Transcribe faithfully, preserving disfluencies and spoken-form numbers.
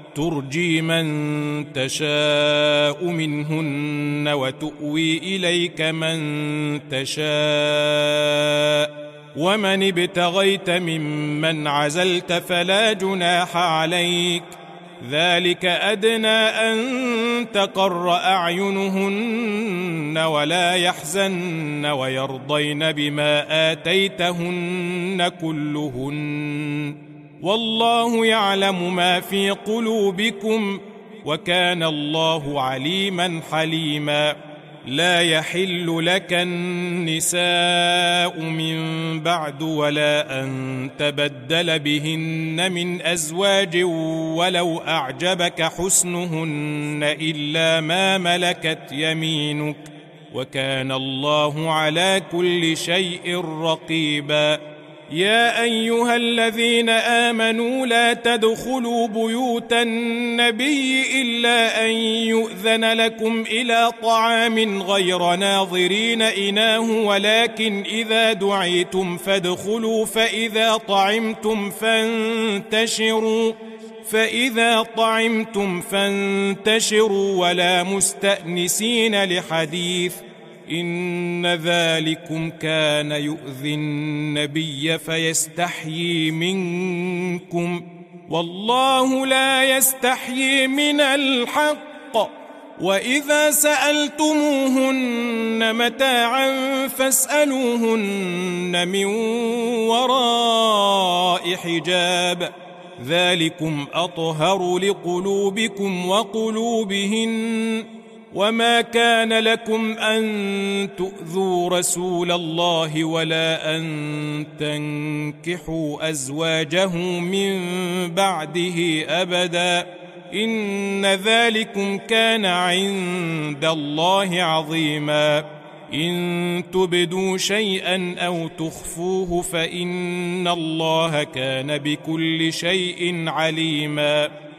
ترجي من تشاء منهن وتؤوي إليك من تشاء ومن ابتغيت ممن عزلت فلا جناح عليك ذلك أدنى أن تقر أعينهن ولا يحزن ويرضين بما آتيتهن كلهن والله يعلم ما في قلوبكم وكان الله عليما حليما لا يحل لك النساء من بعد ولا أن تبدل بهن من أزواج ولو أعجبك حسنهن إلا ما ملكت يمينك وكان الله على كل شيء رقيبا يا أيها الذين آمنوا لا تدخلوا بيوت النبي إلا أن يؤذن لكم إلى طعام غير ناظرين إناه ولكن إذا دعيتم فادخلوا فإذا طعمتم فانتشروا فإذا طعمتم فانتشروا ولا مستأنسين لحديث إن ذلكم كان يؤذي النبي فيستحيي منكم والله لا يستحيي من الحق وإذا سألتموهن متاعا فاسألوهن من وراء حجاب ذلكم أطهر لقلوبكم وقلوبهن وما كان لكم أن تؤذوا رسول الله ولا أن تنكحوا أزواجه من بعده أبدا إن ذلكم كان عند الله عظيما إن تبدوا شيئا أو تخفوه فإن الله كان بكل شيء عليما